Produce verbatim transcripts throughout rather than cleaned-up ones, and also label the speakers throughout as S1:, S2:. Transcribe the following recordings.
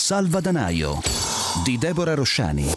S1: Salvadanaio di Deborah Rosciani.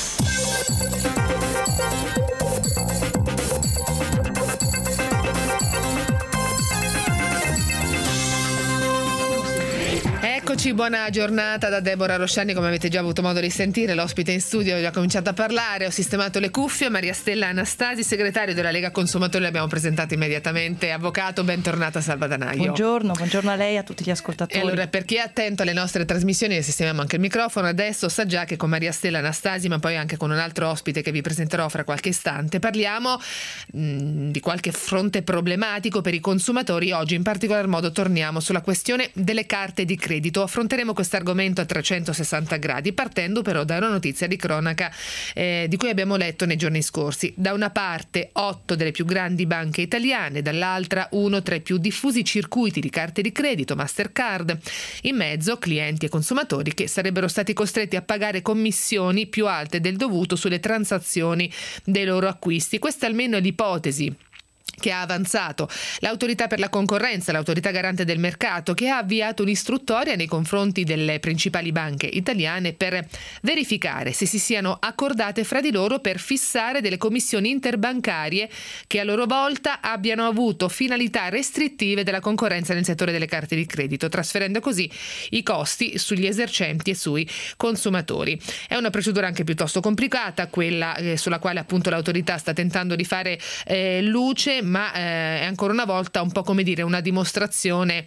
S2: Eccoci, buona giornata da Deborah Rosciani. Come avete già avuto modo di sentire, l'ospite in studio ha già cominciato a parlare. Ho sistemato le cuffie. Maria Stella Anastasi, segretario della Lega Consumatori, l'abbiamo presentato immediatamente. Avvocato, bentornata a Salvadanaio.
S3: Buongiorno, buongiorno a lei e a tutti gli ascoltatori.
S2: E allora, per chi è attento alle nostre trasmissioni, ne sistemiamo anche il microfono. Adesso sa già che con Maria Stella Anastasi, ma poi anche con un altro ospite che vi presenterò fra qualche istante, parliamo mh, di qualche fronte problematico per i consumatori. Oggi in particolar modo torniamo sulla questione delle carte di credito. Affronteremo questo argomento a trecentosessanta gradi, partendo però da una notizia di cronaca eh, di cui abbiamo letto nei giorni scorsi. Da una parte otto delle più grandi banche italiane, dall'altra uno tra i più diffusi circuiti di carte di credito, Mastercard. In mezzo clienti e consumatori che sarebbero stati costretti a pagare commissioni più alte del dovuto sulle transazioni dei loro acquisti. Questa almeno è l'ipotesi che ha avanzato l'autorità per la concorrenza, l'autorità garante del mercato, che ha avviato un'istruttoria nei confronti delle principali banche italiane per verificare se si siano accordate fra di loro per fissare delle commissioni interbancarie che a loro volta abbiano avuto finalità restrittive della concorrenza nel settore delle carte di credito, trasferendo così i costi sugli esercenti e sui consumatori. È una procedura anche piuttosto complicata, quella eh, sulla quale appunto l'autorità sta tentando di fare eh, luce, ma eh, è ancora una volta un po' come dire una dimostrazione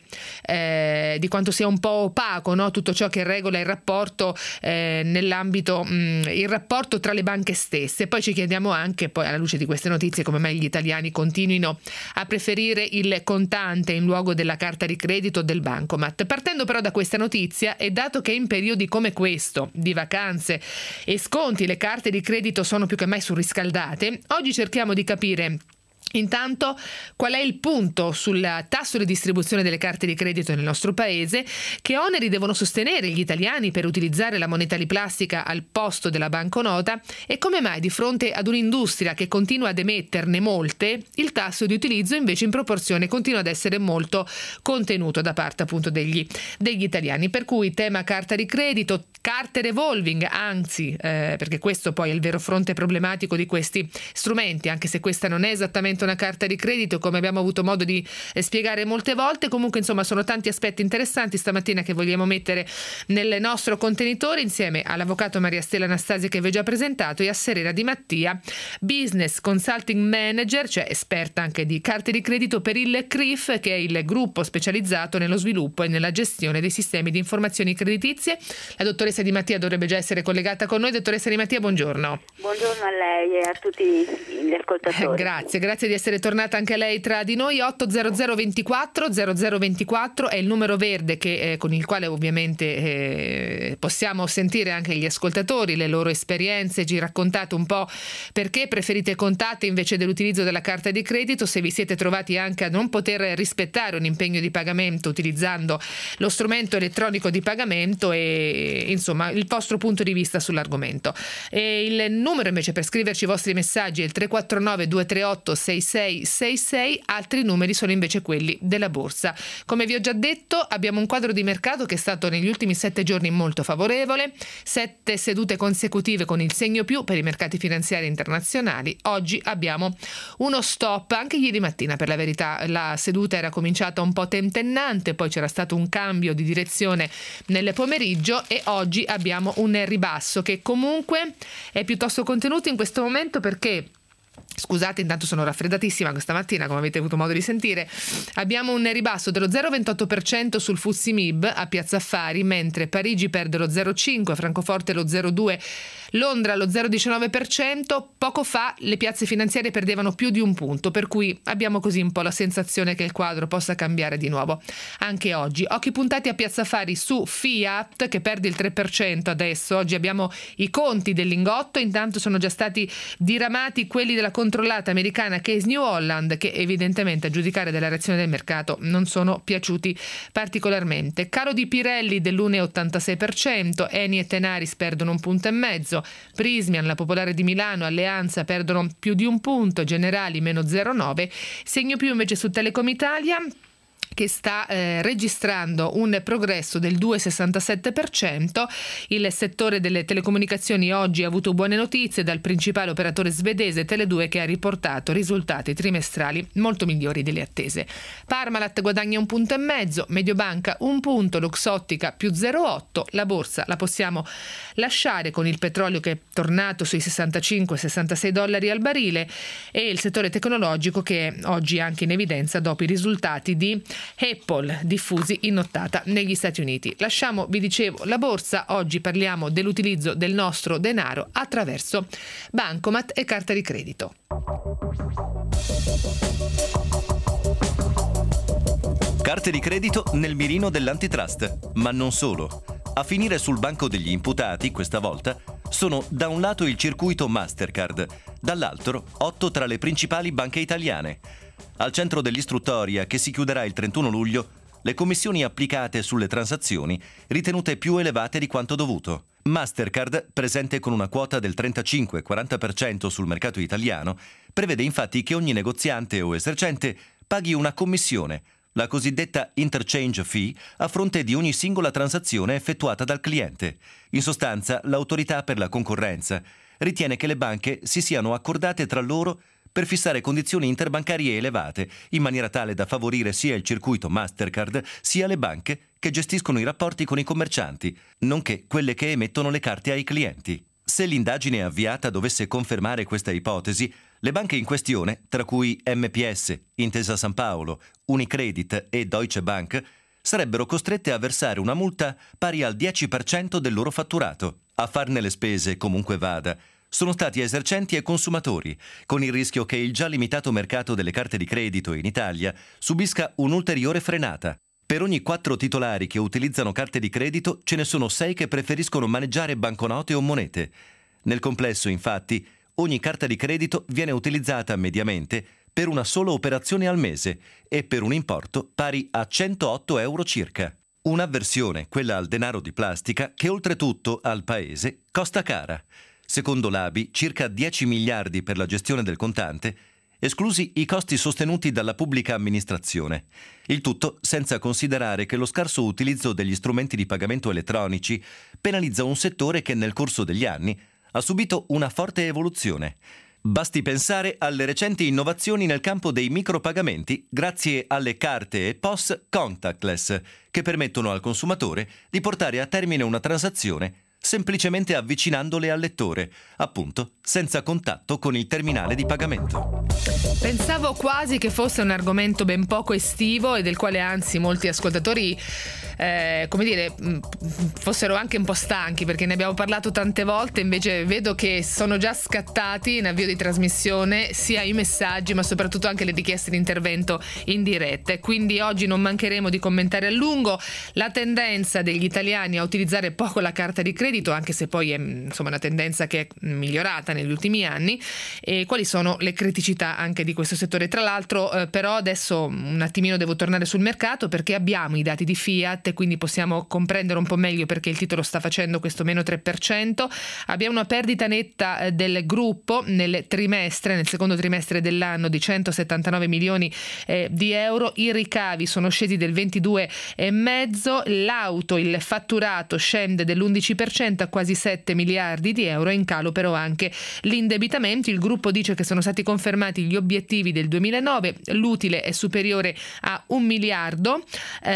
S2: eh, di quanto sia un po' opaco, no? Tutto ciò che regola il rapporto eh, nell'ambito mh, il rapporto tra le banche stesse. Poi ci chiediamo anche, poi alla luce di queste notizie, come mai gli italiani continuino a preferire il contante in luogo della carta di credito o del bancomat. Partendo però da questa notizia, e dato che in periodi come questo di vacanze e sconti le carte di credito sono più che mai surriscaldate, oggi cerchiamo di capire intanto qual è il punto sul tasso di distribuzione delle carte di credito nel nostro paese, che oneri devono sostenere gli italiani per utilizzare la moneta di plastica al posto della banconota e come mai di fronte ad un'industria che continua ad emetterne molte, il tasso di utilizzo invece in proporzione continua ad essere molto contenuto da parte appunto degli, degli italiani. Per cui tema carta di credito, carte revolving, anzi eh, perché questo poi è il vero fronte problematico di questi strumenti, anche se questa non è esattamente una carta di credito, come abbiamo avuto modo di eh, spiegare molte volte. Comunque insomma sono tanti aspetti interessanti stamattina che vogliamo mettere nel nostro contenitore insieme all'avvocato Maria Stella Anastasi, che vi ho già presentato, e a Serena Di Mattia, Business Consulting Manager, cioè esperta anche di carte di credito per il C R I F, che è il gruppo specializzato nello sviluppo e nella gestione dei sistemi di informazioni creditizie. La dottoressa Di Mattia dovrebbe già essere collegata con noi. Dottoressa Di Mattia, buongiorno.
S4: Buongiorno a lei e a tutti gli ascoltatori.
S2: Eh, grazie, grazie di essere tornata anche lei tra di noi. ottocento ventiquattro zero zero ventiquattro è il numero verde che, eh, con il quale ovviamente eh, possiamo sentire anche gli ascoltatori, le loro esperienze. Ci raccontate un po' perché preferite contatti invece dell'utilizzo della carta di credito, se vi siete trovati anche a non poter rispettare un impegno di pagamento utilizzando lo strumento elettronico di pagamento e insomma il vostro punto di vista sull'argomento. E il numero invece per scriverci i vostri messaggi è il tre quattro nove due tre otto sei sei sei sei, altri numeri sono invece quelli della borsa. Come vi ho già detto, abbiamo un quadro di mercato che è stato negli ultimi sette giorni molto favorevole, sette sedute consecutive con il segno più per i mercati finanziari internazionali. Oggi abbiamo uno stop, anche ieri mattina per la verità la seduta era cominciata un po' tentennante, poi c'era stato un cambio di direzione nel pomeriggio e oggi abbiamo un ribasso che comunque è piuttosto contenuto in questo momento, perché scusate, intanto sono raffreddatissima questa mattina, come avete avuto modo di sentire. Abbiamo un ribasso dello zero virgola ventotto per cento sul F T S E M I B a Piazza Affari, mentre Parigi perde lo zero virgola cinque per cento, Francoforte lo zero virgola due per cento, Londra lo zero virgola diciannove per cento. Poco fa le piazze finanziarie perdevano più di un punto, per cui abbiamo così un po' la sensazione che il quadro possa cambiare di nuovo anche oggi. Occhi puntati a Piazza Affari su Fiat, che perde il tre per cento adesso. Oggi abbiamo i conti del lingotto, intanto sono già stati diramati quelli della controllata americana Case New Holland, che evidentemente a giudicare dalla reazione del mercato non sono piaciuti particolarmente. Calo di Pirelli dell'uno virgola ottantasei per cento, Eni e Tenaris perdono un punto e mezzo, Prismian, la Popolare di Milano, Alleanza perdono più di un punto, Generali meno zero virgola nove, segno più invece su Telecom Italia, che sta eh, registrando un progresso del due virgola sessantasette per cento. Il settore delle telecomunicazioni oggi ha avuto buone notizie dal principale operatore svedese Tele due, che ha riportato risultati trimestrali molto migliori delle attese. Parmalat guadagna un punto e mezzo, Mediobanca un punto, Luxottica più zero virgola otto. La borsa la possiamo lasciare con il petrolio che è tornato sui sessantacinque sessantasei dollari al barile, e il settore tecnologico che è oggi anche in evidenza dopo i risultati di Apple diffusi in nottata negli Stati Uniti. Lasciamo, vi dicevo, la borsa. Oggi parliamo dell'utilizzo del nostro denaro attraverso bancomat e carta di credito.
S5: Carte di credito nel mirino dell'antitrust, ma non solo. A finire sul banco degli imputati, questa volta, sono da un lato il circuito Mastercard, dall'altro otto tra le principali banche italiane. Al centro dell'istruttoria, che si chiuderà il trentuno luglio, le commissioni applicate sulle transazioni ritenute più elevate di quanto dovuto. Mastercard, presente con una quota del trentacinque quaranta per cento sul mercato italiano, prevede infatti che ogni negoziante o esercente paghi una commissione, la cosiddetta interchange fee, a fronte di ogni singola transazione effettuata dal cliente. In sostanza, l'autorità per la concorrenza ritiene che le banche si siano accordate tra loro per fissare condizioni interbancarie elevate, in maniera tale da favorire sia il circuito Mastercard sia le banche che gestiscono i rapporti con i commercianti, nonché quelle che emettono le carte ai clienti. Se l'indagine avviata dovesse confermare questa ipotesi, le banche in questione, tra cui M P S, Intesa San Paolo, Unicredit e Deutsche Bank, sarebbero costrette a versare una multa pari al dieci per cento del loro fatturato. A farne le spese, comunque vada, sono stati esercenti e consumatori, con il rischio che il già limitato mercato delle carte di credito in Italia subisca un'ulteriore frenata. Per ogni quattro titolari che utilizzano carte di credito ce ne sono sei che preferiscono maneggiare banconote o monete. Nel complesso, infatti, ogni carta di credito viene utilizzata mediamente per una sola operazione al mese e per un importo pari a centootto euro circa. Un'avversione, quella al denaro di plastica, che oltretutto al paese costa cara. Secondo l'A B I, circa dieci miliardi per la gestione del contante, esclusi i costi sostenuti dalla pubblica amministrazione. Il tutto senza considerare che lo scarso utilizzo degli strumenti di pagamento elettronici penalizza un settore che nel corso degli anni ha subito una forte evoluzione. Basti pensare alle recenti innovazioni nel campo dei micropagamenti grazie alle carte e P O S contactless, che permettono al consumatore di portare a termine una transazione semplicemente avvicinandole al lettore, appunto senza contatto con il terminale di pagamento.
S2: Pensavo quasi che fosse un argomento ben poco estivo e del quale anzi molti ascoltatori eh, come dire fossero anche un po' stanchi, perché ne abbiamo parlato tante volte. Invece vedo che sono già scattati in avvio di trasmissione sia i messaggi ma soprattutto anche le richieste di intervento in diretta, e quindi oggi non mancheremo di commentare a lungo la tendenza degli italiani a utilizzare poco la carta di credito, anche se poi è insomma una tendenza che è migliorata negli ultimi anni, e quali sono le criticità anche di questo settore. Tra l'altro eh, però adesso un attimino devo tornare sul mercato, perché abbiamo i dati di Fiat e quindi possiamo comprendere un po' meglio perché il titolo sta facendo questo meno tre per cento. Abbiamo una perdita netta eh, del gruppo nel trimestre, nel secondo trimestre dell'anno, di centosettantanove milioni eh, di euro. I ricavi sono scesi del ventidue e mezzo, l'auto, il fatturato scende dell'undici per cento a quasi sette miliardi di euro, in calo però anche l'indebitamento. Il gruppo dice che sono stati confermati gli obiettivi del duemilanove, l'utile è superiore a un miliardo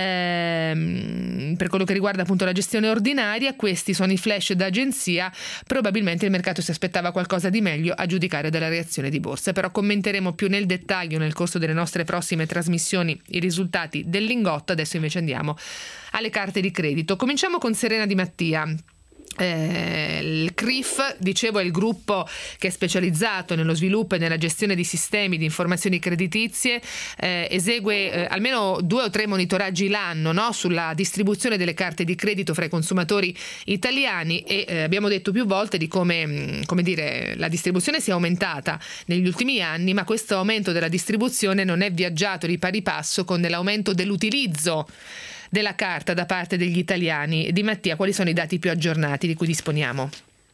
S2: ehm, per quello che riguarda appunto la gestione ordinaria. Questi sono i flash d'agenzia, probabilmente il mercato si aspettava qualcosa di meglio a giudicare dalla reazione di borsa, però commenteremo più nel dettaglio nel corso delle nostre prossime trasmissioni i risultati del Lingotto. Adesso invece andiamo alle carte di credito. Cominciamo con Serena Di Mattia. Eh, il C R I F, dicevo, è il gruppo che è specializzato nello sviluppo e nella gestione di sistemi di informazioni creditizie, eh, esegue eh, almeno due o tre monitoraggi l'anno, no? Sulla distribuzione delle carte di credito fra i consumatori italiani, e eh, abbiamo detto più volte di come, come dire, la distribuzione sia aumentata negli ultimi anni, ma questo aumento della distribuzione non è viaggiato di pari passo con l'aumento dell'utilizzo della carta da parte degli italiani. Di Mattia, quali sono i dati più aggiornati di cui disponiamo?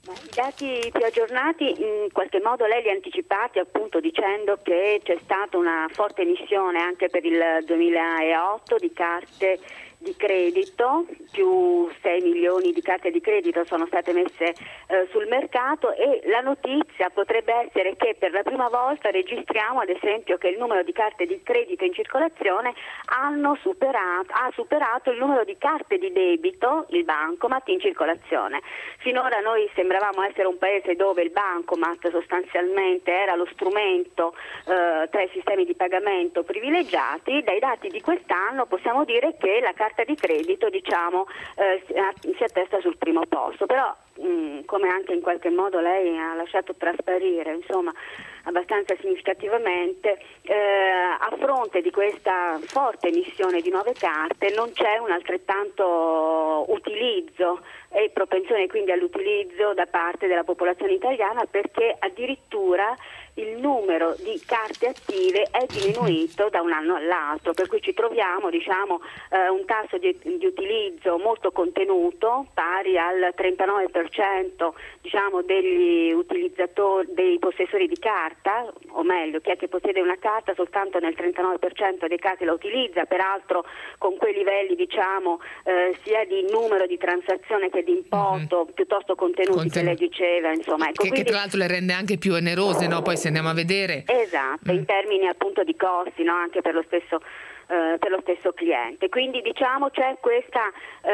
S4: I dati più aggiornati in qualche modo lei li ha anticipati, appunto dicendo che c'è stata una forte emissione anche per il duemilaotto di carte di credito, più sei milioni di carte di credito sono state messe eh, sul mercato, e la notizia potrebbe essere che per la prima volta registriamo ad esempio che il numero di carte di credito in circolazione hanno superato, ha superato il numero di carte di debito, il bancomat, in circolazione. Finora noi sembravamo essere un paese dove il bancomat sostanzialmente era lo strumento eh, tra i sistemi di pagamento privilegiati. Dai dati di quest'anno possiamo dire che la carta di credito, diciamo, eh, si attesta sul primo posto, però mh, come anche in qualche modo lei ha lasciato trasparire, insomma, abbastanza significativamente, eh, a fronte di questa forte emissione di nuove carte non c'è un altrettanto utilizzo e propensione quindi all'utilizzo da parte della popolazione italiana, perché addirittura il numero di carte attive è diminuito da un anno all'altro, per cui ci troviamo, diciamo, eh, un tasso di, di utilizzo molto contenuto, pari al trentanove per cento, diciamo, degli utilizzatori, dei possessori di carta, o meglio, chi è che possiede una carta soltanto nel trentanove per cento dei casi la utilizza, peraltro con quei livelli, diciamo, eh, sia di numero di transazione che di importo, mm-hmm. piuttosto contenuti, Conten- che lei diceva, insomma, ecco,
S2: che,
S4: quindi,
S2: che tra l'altro le rende anche più onerose, no? Poi se andiamo a vedere.
S4: Esatto, mm. in termini appunto di costi, no? Anche per lo stesso eh, per lo stesso cliente. Quindi diciamo c'è questa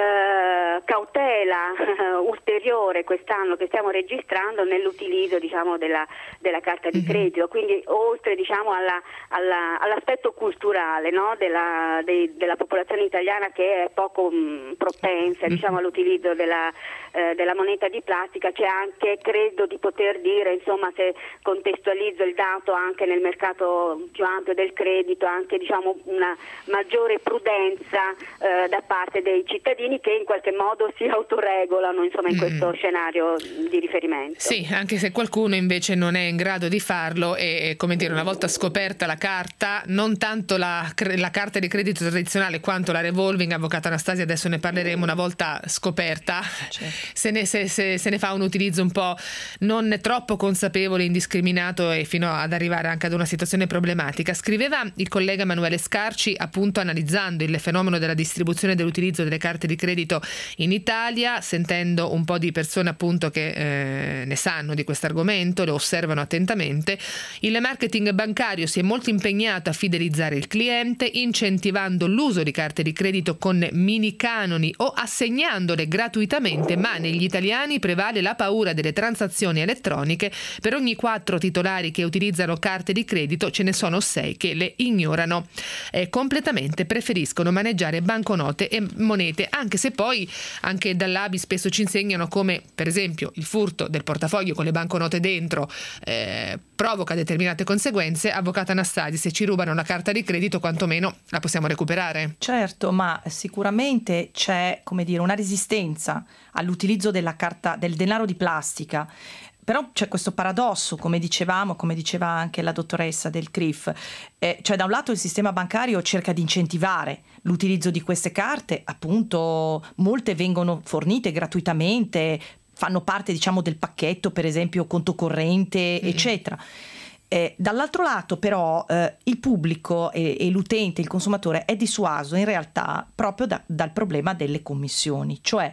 S4: eh, cautela eh, ulteriore quest'anno che stiamo registrando nell'utilizzo, diciamo, della, della carta di credito, quindi oltre, diciamo, alla, alla, all'aspetto culturale, no? della, de, della popolazione italiana che è poco mh, propensa, diciamo, all'utilizzo della, eh, della moneta di plastica, c'è anche, credo di poter dire, insomma, se contestualizzo il dato anche nel mercato più ampio del credito, anche, diciamo, una maggiore prudenza eh, da parte dei cittadini che in qualche modo si autoregolano, insomma, in questo mm. scenario di riferimento.
S2: Sì, anche se qualcuno invece non è in grado di farlo e, come dire, una volta scoperta la carta, non tanto la, la carta di credito tradizionale quanto la revolving, avvocato Anastasia, adesso ne parleremo, una volta scoperta, certo. se, ne, se, se, se ne fa un utilizzo un po' non troppo consapevole, indiscriminato e fino ad arrivare anche ad una situazione problematica. Scriveva il collega Emanuele Scarci, appunto analizzando il fenomeno della distribuzione e dell'utilizzo delle carte di credito in Italia, sentendo un po' di persone appunto che eh, ne sanno di questo argomento, lo osservano attentamente. Il marketing bancario si è molto impegnato a fidelizzare il cliente, incentivando l'uso di carte di credito con mini canoni o assegnandole gratuitamente, ma negli italiani prevale la paura delle transazioni elettroniche. Per ogni quattro titolari che utilizzano carte di credito ce ne sono sei che le ignorano eh, completamente, preferiscono maneggiare banconote e monete, anche se poi anche dall'A B I spesso ci insegnano come, per esempio, il furto del portafoglio con le banconote dentro eh, provoca determinate conseguenze. Avvocato Anastasia, se ci rubano una carta di credito quantomeno la possiamo recuperare.
S3: Certo, ma sicuramente c'è, come dire, una resistenza all'utilizzo della carta, del denaro di plastica. Però c'è questo paradosso, come dicevamo, come diceva anche la dottoressa del C R I F, eh, cioè da un lato il sistema bancario cerca di incentivare l'utilizzo di queste carte, appunto molte vengono fornite gratuitamente, fanno parte, diciamo, del pacchetto, per esempio conto corrente, mm. eccetera. Eh, dall'altro lato però eh, il pubblico e, e l'utente, il consumatore è dissuaso in realtà proprio da, dal problema delle commissioni, cioè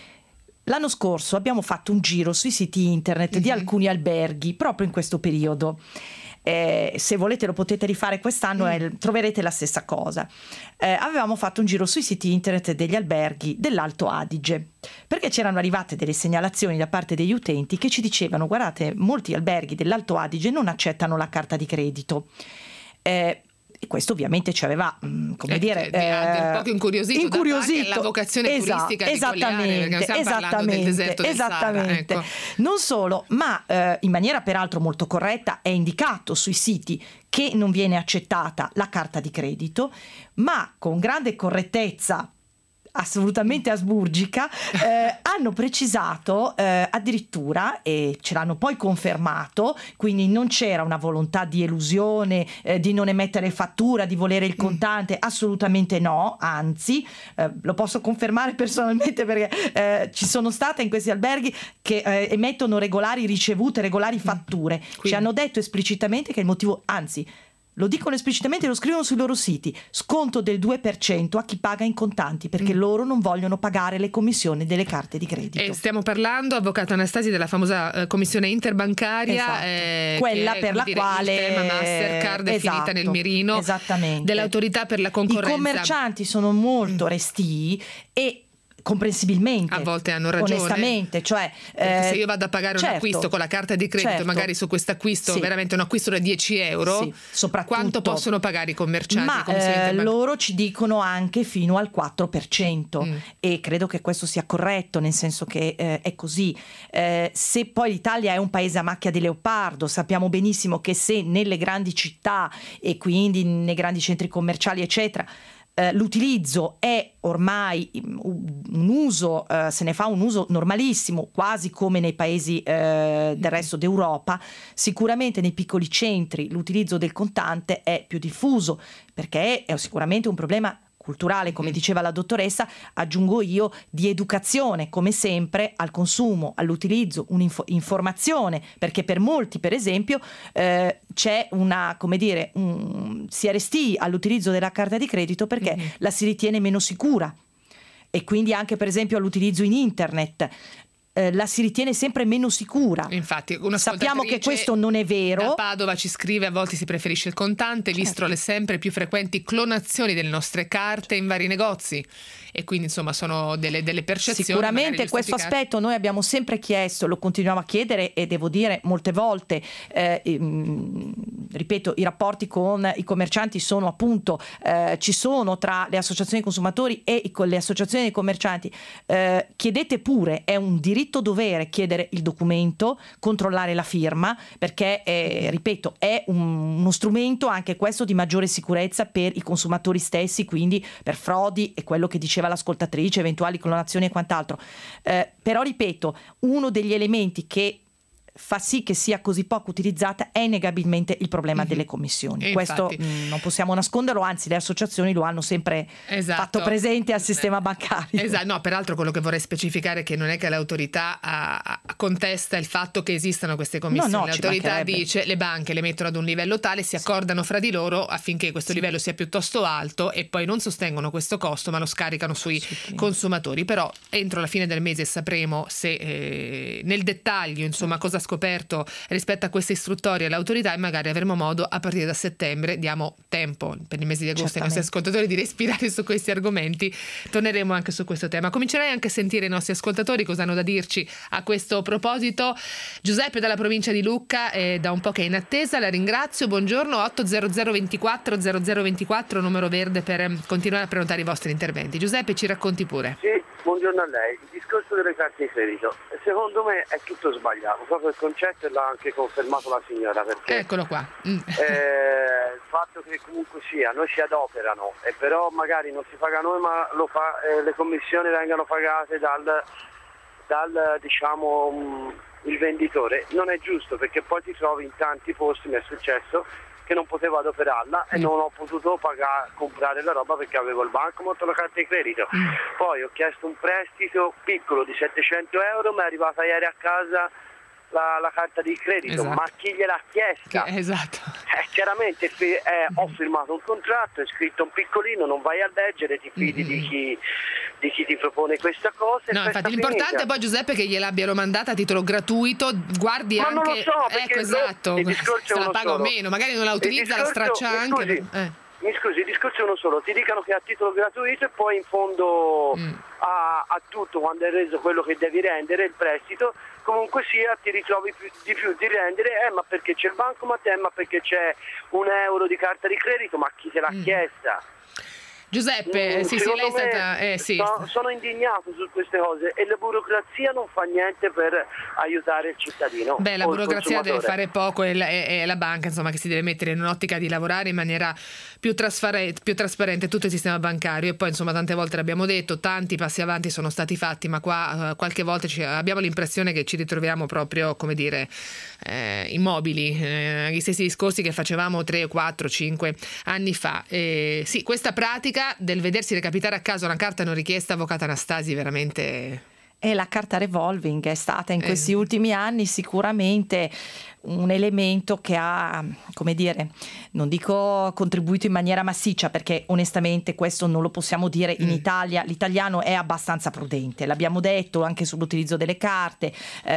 S3: l'anno scorso abbiamo fatto un giro sui siti internet mm-hmm. di alcuni alberghi proprio in questo periodo. Eh, se volete lo potete rifare quest'anno mm. e troverete la stessa cosa. Eh, avevamo fatto un giro sui siti internet degli alberghi dell'Alto Adige, perché c'erano arrivate delle segnalazioni da parte degli utenti che ci dicevano: guardate, molti alberghi dell'Alto Adige non accettano la carta di credito. Eh, E questo ovviamente ci aveva, mh, come eh, dire,
S2: eh, un po' incuriosito,
S3: incuriosito.
S2: La vocazione
S3: Esa-
S2: turistica di
S3: esattamente,
S2: Cogliane, perché stiamo parlando del deserto del
S3: esattamente.
S2: Sahara, ecco.
S3: Non solo, ma eh, in maniera peraltro molto corretta è indicato sui siti che non viene accettata la carta di credito, ma con grande correttezza assolutamente asburgica, eh, hanno precisato eh, addirittura, e ce l'hanno poi confermato, quindi non c'era una volontà di elusione, eh, di non emettere fattura, di volere il contante, assolutamente no, anzi eh, lo posso confermare personalmente perché eh, ci sono state in questi alberghi che eh, emettono regolari ricevute, regolari fatture.
S2: Quindi.
S3: Ci hanno detto esplicitamente che il motivo, anzi lo dicono esplicitamente, lo scrivono sui loro siti: sconto del due per cento a chi paga in contanti, perché mm. loro non vogliono pagare le commissioni delle carte di credito.
S2: E stiamo parlando, avvocato Anastasi, della famosa eh, commissione interbancaria,
S3: esatto.
S2: eh,
S3: quella
S2: che,
S3: per la
S2: dire,
S3: quale
S2: il tema Mastercard è
S3: esatto,
S2: finita nel mirino
S3: esattamente.
S2: dell'autorità per la concorrenza.
S3: I commercianti sono molto restii e comprensibilmente,
S2: a volte hanno ragione,
S3: onestamente, cioè
S2: eh, se
S3: eh,
S2: io vado a pagare
S3: certo,
S2: un acquisto con la carta di credito,
S3: certo,
S2: magari su questo acquisto,
S3: sì,
S2: veramente un acquisto da dieci euro,
S3: sì, soprattutto,
S2: quanto possono pagare i commercianti?
S3: Ma eh, loro ci dicono anche fino al quattro per cento mm. e credo che questo sia corretto, nel senso che eh, è così. Eh, se poi l'Italia è un paese a macchia di leopardo, sappiamo benissimo che se nelle grandi città e quindi nei grandi centri commerciali eccetera Uh, l'utilizzo è ormai un uso, uh, se ne fa un uso normalissimo, quasi come nei paesi uh, del resto d'Europa, sicuramente nei piccoli centri l'utilizzo del contante è più diffuso, perché è sicuramente un problema culturale, come diceva la dottoressa, aggiungo io, di educazione, come sempre, al consumo, all'utilizzo, un'informazione, perché per molti, per esempio, eh, c'è una, come dire, un, si è restii all'utilizzo della carta di credito perché mm-hmm. la si ritiene meno sicura, e quindi anche per esempio all'utilizzo in internet. Eh, la si ritiene sempre meno sicura.
S2: Infatti, una
S3: sappiamo che questo non è vero.
S2: Da Padova ci scrive: a volte si preferisce il contante, certo, visto le sempre più frequenti clonazioni delle nostre carte in vari negozi. E quindi insomma sono delle, delle percezioni.
S3: Sicuramente questo aspetto noi abbiamo sempre chiesto, lo continuiamo a chiedere, e devo dire molte volte, eh, mh, ripeto, i rapporti con i commercianti sono appunto, eh, ci sono tra le associazioni dei consumatori e i, le associazioni dei commercianti. Eh, chiedete pure, è un diritto dovere chiedere il documento, controllare la firma, perché eh, ripeto è un, uno strumento anche questo di maggiore sicurezza per i consumatori stessi, quindi per frodi e quello che diceva l'ascoltatrice, eventuali clonazioni e quant'altro. Eh, però ripeto, uno degli elementi che fa sì che sia così poco utilizzata è innegabilmente il problema mm-hmm. delle commissioni. E questo mh, non possiamo nasconderlo, anzi le associazioni lo hanno sempre esatto. fatto presente al sistema bancario.
S2: Esatto, no, peraltro quello che vorrei specificare è che non è che l'autorità a, a contesta il fatto che esistano queste commissioni. No, no, l'autorità dice le banche le mettono ad un livello tale, si accordano fra di loro affinché questo sì. livello sia piuttosto alto, e poi non sostengono questo costo ma lo scaricano sui sì. consumatori. Però entro la fine del mese sapremo se eh, nel dettaglio insomma cosa scoperto rispetto a questa istruttoria l'autorità, e magari avremo modo a partire da settembre, diamo tempo per il mese di agosto ai nostri ascoltatori di respirare su questi argomenti. Torneremo anche su questo tema. Comincerei anche a sentire i nostri ascoltatori cosa hanno da dirci a questo proposito. Giuseppe dalla provincia di Lucca è da un po' che è in attesa, la ringrazio. Buongiorno. Otto zero zero ventiquattro zero zero ventiquattro numero verde per continuare a prenotare i vostri interventi. Giuseppe, ci racconti pure.
S6: Sì, buongiorno a lei. Il discorso delle carte di credito secondo me è tutto sbagliato, proprio il concetto, e l'ha anche confermato la signora, perché
S2: eccolo qua mm.
S6: eh, il fatto che comunque sia noi si adoperano e però magari non si paga noi ma lo fa, eh, le commissioni vengono pagate dal, dal diciamo mh, il venditore, non è giusto, perché poi ti trovi in tanti posti, mi è successo che non potevo adoperarla e mm. non ho potuto pagare, comprare la roba perché avevo il bancomat o la carta di credito. Mm. Poi ho chiesto un prestito piccolo di settecento euro, mi è arrivata ieri a casa la, la carta di credito, esatto. ma chi gliel'ha chiesta?
S2: Che, esatto.
S6: Eh, chiaramente eh, ho firmato un contratto, è scritto un piccolino, non vai a leggere, ti fidi mm-hmm. di chi di chi ti propone questa cosa.
S2: No, infatti l'importante finita. Poi Giuseppe che gliel'abbiano mandata a titolo gratuito, guardi
S6: ma
S2: anche
S6: non lo so,
S2: ecco esatto, se la paga o meno, magari non la utilizza, la straccia anche.
S6: Scusi,
S2: eh.
S6: mi scusi, il discorso è uno solo, ti dicono che è a titolo gratuito e poi in fondo mm. a, a tutto, quando hai reso quello che devi rendere, il prestito, comunque sia ti ritrovi più, di più di rendere, eh ma perché c'è il bancomat, eh ma perché c'è un euro di carta di credito, ma chi te l'ha mm. chiesta?
S2: Giuseppe,
S6: Mm,
S2: sì, sì,
S6: secondo
S2: lei è
S6: me
S2: stata... Eh, sì.
S6: so- sono indignato su queste cose e la burocrazia non fa niente per aiutare il cittadino.
S2: Beh, la
S6: o il
S2: burocrazia deve
S6: consumatore.
S2: fare poco e la, e- e la banca, insomma, che si deve mettere in un'ottica di lavorare in maniera più trasparente, più trasparente tutto il sistema bancario. E poi, insomma, tante volte l'abbiamo detto, tanti passi avanti sono stati fatti, ma qua eh, qualche volta ci- abbiamo l'impressione che ci ritroviamo proprio, come dire, eh, immobili, eh, gli stessi discorsi che facevamo tre, quattro, cinque anni fa. E sì, questa pratica del vedersi recapitare a casa una carta non richiesta, avvocato Anastasi, veramente...
S3: E la carta revolving è stata in
S2: Eh.
S3: questi ultimi anni sicuramente un elemento che ha, come dire, non dico contribuito in maniera massiccia, perché onestamente questo non lo possiamo dire in
S2: Mm.
S3: Italia. L'italiano è abbastanza prudente, l'abbiamo detto anche sull'utilizzo delle carte,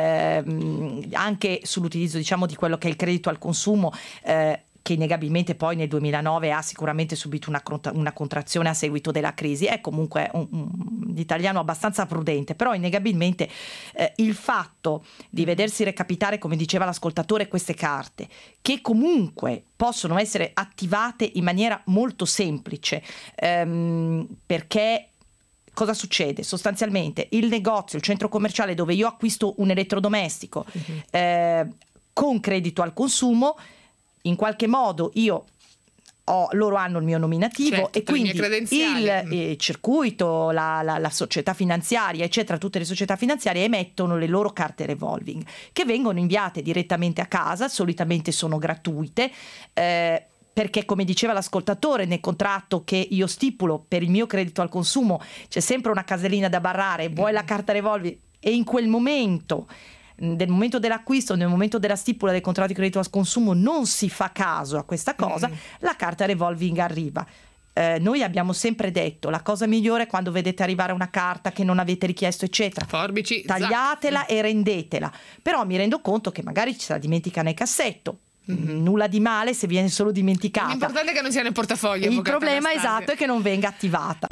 S3: ehm, anche sull'utilizzo, diciamo, di quello che è il credito al consumo, eh, che innegabilmente poi nel duemilanove ha sicuramente subito una, contra- una contrazione a seguito della crisi. È comunque un, un italiano abbastanza prudente, però innegabilmente eh, il fatto di vedersi recapitare, come diceva l'ascoltatore, queste carte, che comunque possono essere attivate in maniera molto semplice, ehm, perché cosa succede? Sostanzialmente il negozio, il centro commerciale dove io acquisto un elettrodomestico
S2: Mhm.
S3: eh, con credito al consumo, in qualche modo io ho, loro hanno il mio nominativo,
S2: Certo,
S3: e
S2: tutte le mie
S3: quindi
S2: credenziali.
S3: il
S2: Mm.
S3: eh, circuito, la, la, la società finanziaria, eccetera, tutte le società finanziarie emettono le loro carte revolving che vengono inviate direttamente a casa, solitamente sono gratuite, eh, perché, come diceva l'ascoltatore, nel contratto che io stipulo per il mio credito al consumo c'è sempre una casellina da barrare, vuoi la carta revolving, e in quel momento, nel momento dell'acquisto, nel momento della stipula del contratto di credito al consumo, non si fa caso a questa cosa,
S2: Mm.
S3: la carta revolving arriva. Eh, noi abbiamo sempre detto la cosa migliore è quando vedete arrivare una carta che non avete richiesto, eccetera,
S2: Forbici, zac.
S3: tagliatela e rendetela. Però mi rendo conto che magari ci se la dimentica nel cassetto.
S2: Mhm.
S3: Nulla di male se viene solo dimenticata.
S2: L'importante è che non sia nel portafoglio.
S3: Il
S2: avvocato
S3: problema
S2: Anastasia.
S3: esatto è che non venga attivata.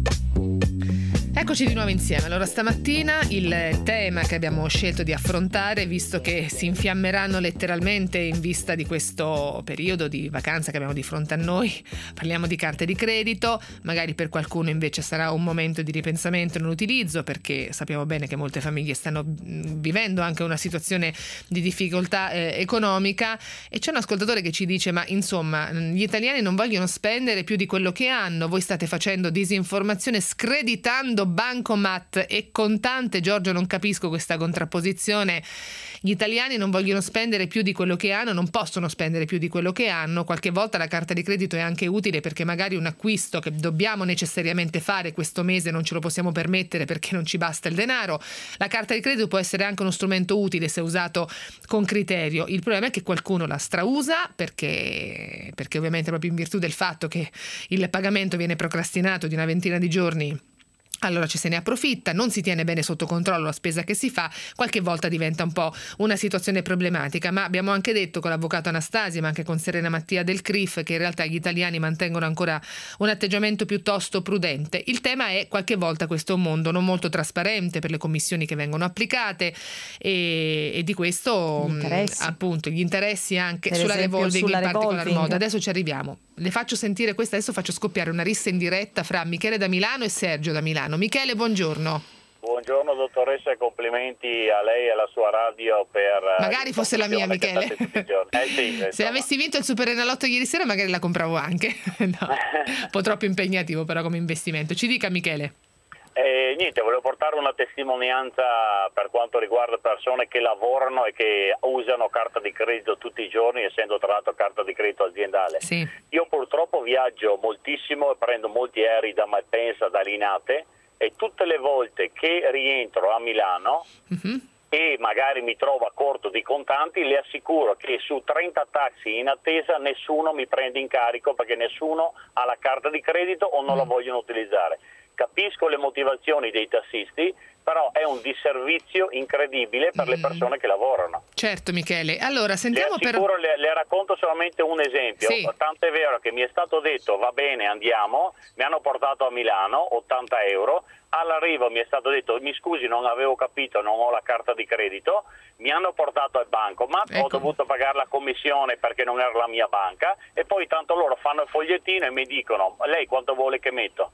S2: Eccoci di nuovo insieme. Allora, stamattina il tema che abbiamo scelto di affrontare, visto che si infiammeranno letteralmente in vista di questo periodo di vacanza che abbiamo di fronte a noi, parliamo di carte di credito. Magari per qualcuno invece sarà un momento di ripensamento nell'utilizzo, perché sappiamo bene che molte famiglie stanno mh, vivendo anche una situazione di difficoltà eh, economica, e c'è un ascoltatore che ci dice: ma insomma, gli italiani non vogliono spendere più di quello che hanno, voi state facendo disinformazione screditando bancomat e contante. Giorgio, non capisco questa contrapposizione. Gli italiani non vogliono spendere più di quello che hanno, non possono spendere più di quello che hanno. Qualche volta la carta di credito è anche utile, perché magari un acquisto che dobbiamo necessariamente fare questo mese non ce lo possiamo permettere perché non ci basta il denaro. La carta di credito può essere anche uno strumento utile se usato con criterio. Il problema è che qualcuno la strausa perché, perché ovviamente proprio in virtù del fatto che il pagamento viene procrastinato di una ventina di giorni, allora ci se ne approfitta, non si tiene bene sotto controllo la spesa che si fa, qualche volta diventa un po' una situazione problematica. Ma abbiamo anche detto con l'avvocato Anastasia, ma anche con Serena Mattia del C R I F, che in realtà gli italiani mantengono ancora un atteggiamento piuttosto prudente. Il tema è qualche volta questo è un mondo non molto trasparente per le commissioni che vengono applicate, e, e di questo
S3: Gli interessi.
S2: mh, appunto gli interessi anche
S3: Per
S2: sulla
S3: esempio,
S2: revolving
S3: sulla
S2: in particolar
S3: revolving.
S2: modo. Adesso ci arriviamo. Le faccio sentire questa, adesso faccio scoppiare una rissa in diretta fra Michele da Milano e Sergio da Milano. Michele, buongiorno.
S7: Buongiorno dottoressa, e complimenti a lei e alla sua radio per...
S2: Magari fosse la mia, Michele.
S7: Eh sì,
S2: Se
S7: insomma.
S2: avessi vinto il Super Enalotto ieri sera magari la compravo anche. No, un po' troppo impegnativo però come investimento. Ci dica, Michele.
S7: Eh, niente, volevo portare una testimonianza per quanto riguarda persone che lavorano e che usano carta di credito tutti i giorni, essendo tra l'altro carta di credito aziendale.
S2: Sì.
S7: Io purtroppo viaggio moltissimo e prendo molti aerei da Malpensa, da Linate, e tutte le volte che rientro a Milano
S2: Mhm.
S7: e magari mi trovo a corto di contanti, le assicuro che su trenta taxi in attesa nessuno mi prende in carico, perché nessuno ha la carta di credito o non la vogliono utilizzare. Capisco le motivazioni dei tassisti, però è un disservizio incredibile per mm. le persone che lavorano.
S2: Certo, Michele. Allora, sentiamo
S7: le assicuro,
S2: però...
S7: le, le racconto solamente un esempio.
S2: Sì.
S7: Tanto è vero che mi è stato detto va bene, andiamo, mi hanno portato a Milano, ottanta euro, all'arrivo mi è stato detto mi scusi, non avevo capito, non ho la carta di credito, mi hanno portato al banco, ma ecco. Ho dovuto pagare la commissione perché non era la mia banca, e poi tanto loro fanno il fogliettino e mi dicono lei quanto vuole che metto?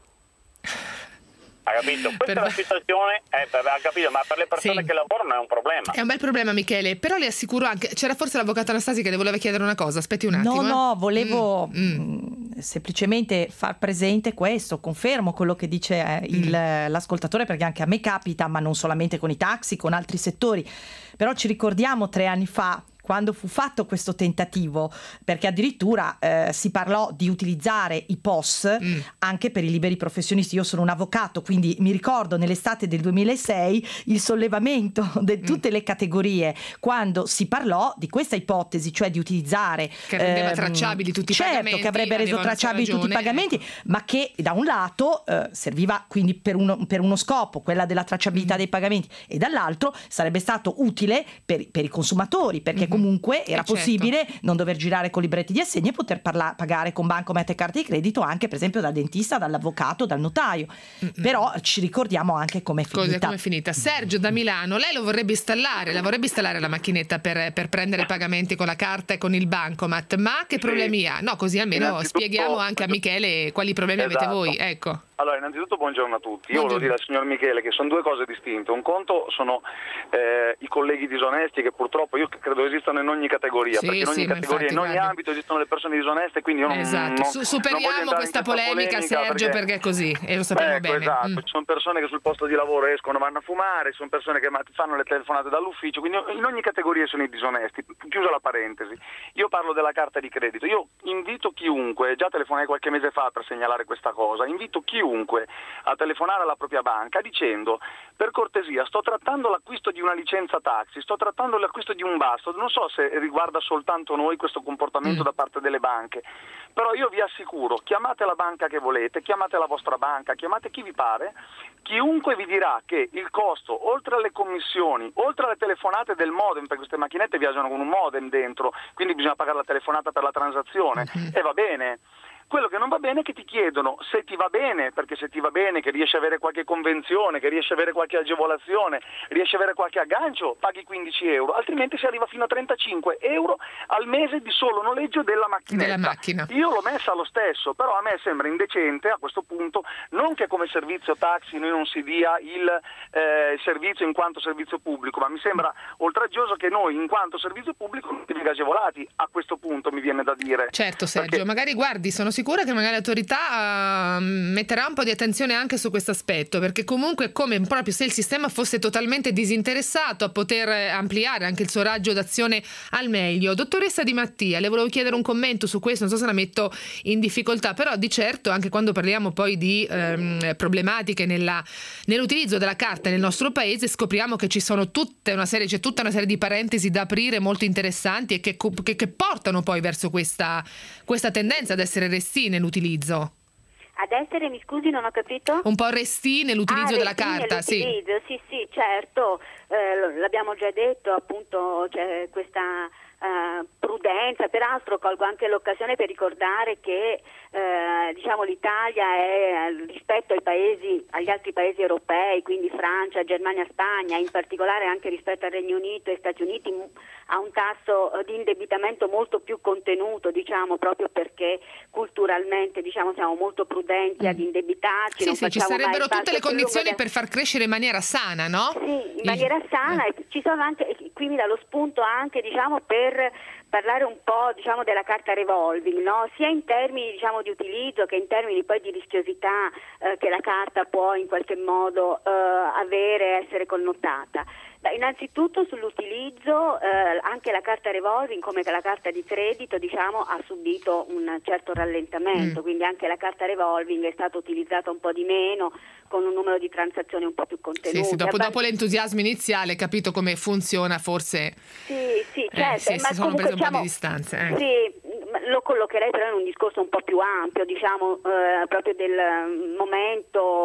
S7: Ha capito? Questa per... è la situazione, eh, per, ha capito, ma per le persone sì. che lavorano è un problema.
S2: È un bel problema, Michele, però le assicuro anche, c'era forse l'avvocato Anastasi che le voleva chiedere una cosa, aspetti un attimo.
S3: No,
S2: eh.
S3: no, volevo
S2: mm. Mm.
S3: semplicemente far presente questo, confermo quello che dice eh, il, mm. l'ascoltatore, perché anche a me capita, ma non solamente con i taxi, con altri settori, però ci ricordiamo tre anni fa, quando fu fatto questo tentativo, perché addirittura eh, si parlò di utilizzare i P O S mm. anche per i liberi professionisti. Io sono un avvocato, quindi mi ricordo nell'estate del duemilasei il sollevamento di tutte mm. le categorie quando si parlò di questa ipotesi, cioè di utilizzare
S2: che rendeva ehm, tracciabili tutti i
S3: certo,
S2: pagamenti,
S3: certo, che avrebbe reso tracciabili tutti i pagamenti, ecco. ma che da un lato eh, serviva quindi per uno, per uno scopo, quella della tracciabilità mm. dei pagamenti, e dall'altro sarebbe stato utile per, per i consumatori, perché mm. comunque era eh possibile certo. non dover girare con libretti di assegni e poter parla- pagare con bancomat e carte di credito anche per esempio dal dentista, dall'avvocato, dal notaio. Mm-mm. Però ci ricordiamo anche com'è finita.
S2: Com'è finita. Sergio da Milano, lei lo vorrebbe installare, la vorrebbe installare la macchinetta per, per prendere pagamenti con la carta e con il bancomat, ma che problemi ha? No, così almeno spieghiamo anche a Michele quali problemi
S8: esatto.
S2: avete voi, ecco.
S8: Allora, innanzitutto buongiorno a tutti. Io
S2: Buongiorno.
S8: volevo dire al signor Michele che sono due cose distinte. Un conto sono eh, i colleghi disonesti, che purtroppo io credo esistano in ogni categoria,
S2: sì,
S8: perché in ogni
S2: sì,
S8: categoria, in ogni
S2: guarda.
S8: ambito esistono le persone disoneste, quindi io non,
S2: esatto.
S8: non,
S2: Su- superiamo
S8: non
S2: questa polemica,
S8: polemica
S2: Sergio, perché... perché è così, e lo sappiamo
S8: ecco,
S2: bene.
S8: Esatto,
S2: mm.
S8: ci sono persone che sul posto di lavoro escono, vanno a fumare, ci sono persone che fanno le telefonate dall'ufficio, quindi in ogni categoria sono i disonesti. Chiusa la parentesi. Io parlo della carta di credito. Io invito chiunque, già telefonai qualche mese fa per segnalare questa cosa, invito chiunque a telefonare alla propria banca dicendo: per cortesia, sto trattando l'acquisto di una licenza taxi, sto trattando l'acquisto di un basso, non so se riguarda soltanto noi questo comportamento mm. da parte delle banche, però io vi assicuro, chiamate la banca che volete, chiamate la vostra banca, chiamate chi vi pare, chiunque vi dirà che il costo, oltre alle commissioni, oltre alle telefonate del modem, perché queste macchinette viaggiano con un modem dentro, quindi bisogna pagare la telefonata per la transazione, mm-hmm. e va bene. Quello che non va bene è che ti chiedono se ti va bene, perché se ti va bene, che riesci a avere qualche convenzione, che riesci a avere qualche agevolazione, riesci a avere qualche aggancio, paghi quindici euro, altrimenti si arriva fino a trentacinque euro al mese di solo noleggio della macchinetta.
S2: Della macchina.
S8: Io l'ho messa lo stesso, però a me sembra indecente a questo punto, non che come servizio taxi noi non si dia il eh, servizio in quanto servizio pubblico, ma mi sembra oltraggioso che noi in quanto servizio pubblico non si venga agevolati, a questo punto mi viene da dire.
S2: Certo, Sergio,
S8: perché...
S2: magari guardi, sono sicura che magari l'autorità uh, metterà un po' di attenzione anche su questo aspetto, perché comunque è come proprio se il sistema fosse totalmente disinteressato a poter ampliare anche il suo raggio d'azione al meglio. Dottoressa Di Mattia, le volevo chiedere un commento su questo, non so se la metto in difficoltà, però di certo anche quando parliamo poi di ehm, problematiche nella, nell'utilizzo della carta nel nostro paese scopriamo che ci sono tutte una serie, c'è tutta una serie di parentesi da aprire molto interessanti e che, che, che portano poi verso questa, questa tendenza ad essere resti nell'utilizzo.
S4: Ad essere, mi scusi, non ho capito?
S2: Un po' resti nell'utilizzo
S4: ah,
S2: della
S4: resti
S2: carta,
S4: nell'utilizzo. sì. Sì, sì, certo, eh, l'abbiamo già detto, appunto, c'è questa eh, prudenza. Peraltro colgo anche l'occasione per ricordare che eh, diciamo l'Italia è rispetto ai paesi, agli altri paesi europei, quindi Francia, Germania, Spagna, in particolare anche rispetto al Regno Unito e Stati Uniti, ha un tasso di indebitamento molto più contenuto, diciamo, proprio perché culturalmente, diciamo, siamo molto prudenti ad indebitarci.
S2: Sì,
S4: non
S2: sì, ci sarebbero tutte le condizioni per far crescere in maniera sana, no?
S4: Sì, in maniera sana, e ci sono anche, qui mi dà lo spunto anche, diciamo, per parlare un po', diciamo, della carta revolving, no? Sia in termini, diciamo, di utilizzo che in termini poi di rischiosità eh, che la carta può in qualche modo eh, avere, essere connotata. Beh, innanzitutto sull'utilizzo eh, anche la carta revolving, come la carta di credito, diciamo, ha subito un certo rallentamento, mm. quindi anche la carta revolving è stata utilizzata un po' di meno, con un numero di transazioni un po' più contenuto.
S2: Sì, sì, dopo,
S4: Abbast-
S2: dopo l'entusiasmo iniziale, capito come funziona, forse
S4: sì, sì, certo,
S2: eh, sì,
S4: ma
S2: si sono
S4: comunque,
S2: prese un
S4: diciamo,
S2: po' di distanze. Eh.
S4: Sì, lo collocherei però in un discorso un po' più ampio, diciamo, eh, proprio del momento economico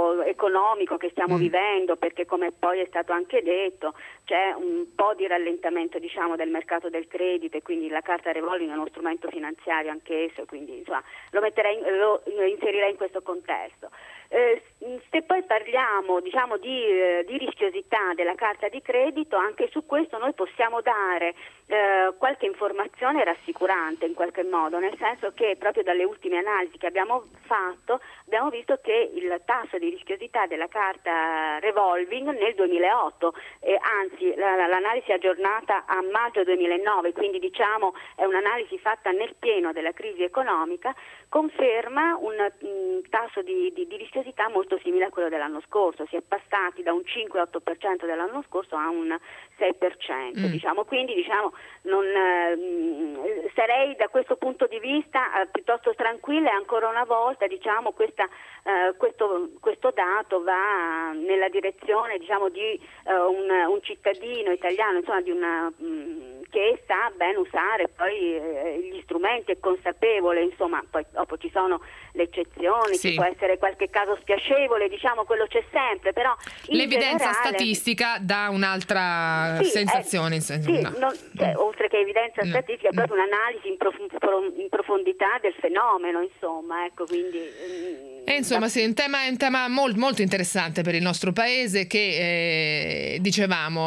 S4: economico che stiamo
S3: Mm.
S4: vivendo, perché come poi è stato anche detto c'è un po' di rallentamento, diciamo, del mercato del credito, e quindi la carta revolving è uno strumento finanziario anch'esso, quindi insomma lo metterei, lo inserirei in questo contesto. Eh, se poi parliamo, diciamo, di, eh, di rischiosità della carta di credito, anche su questo noi possiamo dare eh, qualche informazione rassicurante in qualche modo, nel senso che proprio dalle ultime analisi che abbiamo fatto abbiamo visto che il tasso di rischiosità della carta revolving nel duemilaotto, eh, anzi la, la, l'analisi aggiornata a maggio duemilanove, quindi diciamo è un'analisi fatta nel pieno della crisi economica, conferma un mh, tasso di, di, di rischiosità molto simile a quello dell'anno scorso. Si è passati da un cinque otto per cento dell'anno scorso a un sei per cento, mm. diciamo. Quindi diciamo non, eh, sarei da questo punto di vista eh, piuttosto tranquilla, e ancora una volta diciamo questa, eh, questo, questo dato va nella direzione, diciamo, di eh, un, un cittadino italiano, insomma, di una mh, che sa ben usare poi eh, gli strumenti, è consapevole, insomma. Poi dopo ci sono le eccezioni,
S2: sì.
S4: ci può essere qualche caso spiacevole, diciamo, quello c'è sempre, però
S2: l'evidenza
S4: generale,
S2: statistica dà un'altra
S4: sì,
S2: sensazione,
S4: eh,
S2: insomma,
S4: sì,
S2: no.
S4: non, cioè, oltre che evidenza
S2: No.
S4: statistica, è proprio un'analisi in, prof- in profondità del fenomeno, insomma, ecco, quindi mm,
S2: E insomma sì, un tema, un tema molto, molto interessante per il nostro paese che, eh, dicevamo,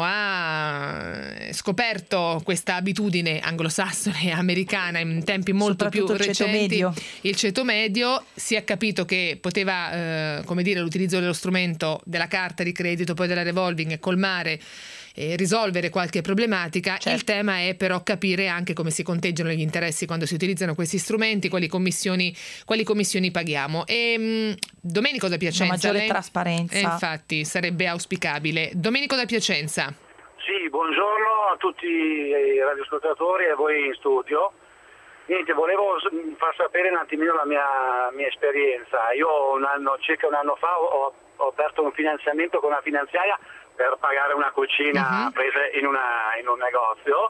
S2: ha scoperto questa abitudine anglosassone e americana in tempi molto più
S3: Soprattutto il ceto
S2: recenti,
S3: medio.
S2: il ceto medio. Si è capito che poteva, eh, come dire, l'utilizzo dello strumento della carta di credito, poi della revolving, colmare e risolvere qualche problematica.
S3: Certo.
S2: Il tema è però capire anche come si conteggiano gli interessi quando si utilizzano questi strumenti, quali commissioni, quali commissioni paghiamo. E mh, Domenico da Piacenza,
S3: Una maggiore
S2: lei-
S3: trasparenza.
S2: Eh, infatti sarebbe auspicabile. Domenico da Piacenza.
S9: Sì, buongiorno a tutti i radioascoltatori e a voi in studio. Niente, volevo s- far sapere un attimino la mia, mia esperienza. Io un anno, circa un anno fa ho, ho aperto un finanziamento con una finanziaria per pagare una cucina
S2: Mhm.
S9: presa in, una, in un negozio,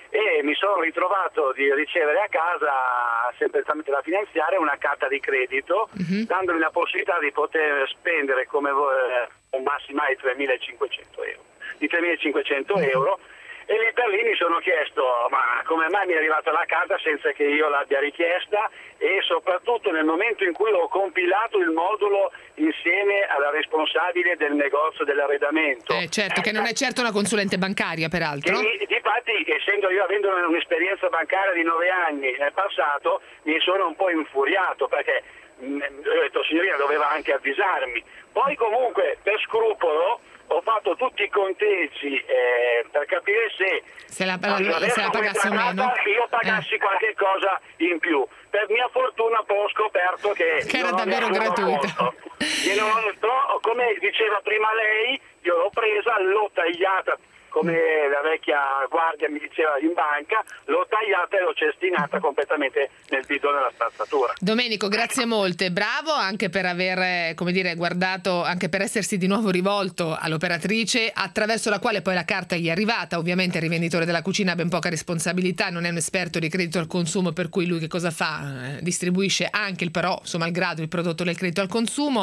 S9: e mi sono ritrovato di ricevere a casa, sempre tramite la finanziaria, una carta di credito,
S2: Mhm.
S9: dandomi la possibilità di poter spendere come eh, un massimale di tremilacinquecento euro. Di tremilacinquecento euro, e lì per lì mi sono chiesto ma come mai mi è arrivata la carta senza che io l'abbia richiesta, e soprattutto nel momento in cui ho compilato il modulo insieme alla responsabile del negozio dell'arredamento.
S2: Eh, certo, che non è certo una consulente bancaria,
S9: Che
S2: peraltro.
S9: mi, difatti, essendo io avendo un'esperienza bancaria di nove anni nel passato, mi sono un po' infuriato, perché mh, ho detto signorina, doveva anche avvisarmi. Poi comunque per scrupolo ho fatto tutti i conteggi eh, per capire se
S2: Se la,
S9: attraverso
S2: se la pagassi o
S9: questa
S2: meno.
S9: data io pagassi
S2: Eh.
S9: qualche cosa in più. Per mia fortuna poi ho scoperto che,
S2: Che era
S9: non ho
S2: davvero
S9: nessuno
S2: gratuita.
S9: conto. Inoltre, come diceva prima lei, io l'ho presa, l'ho tagliata come la vecchia guardia mi diceva in banca, l'ho tagliata e l'ho cestinata completamente nel bidone della spazzatura.
S2: Domenico, grazie molte, bravo anche per aver, eh, come dire, guardato, anche per essersi di nuovo rivolto all'operatrice attraverso la quale poi la carta gli è arrivata. Ovviamente il rivenditore della cucina ha ben poca responsabilità, non è un esperto di credito al consumo, per cui lui che cosa fa? Eh, distribuisce anche il però, suo malgrado, il prodotto del credito al consumo.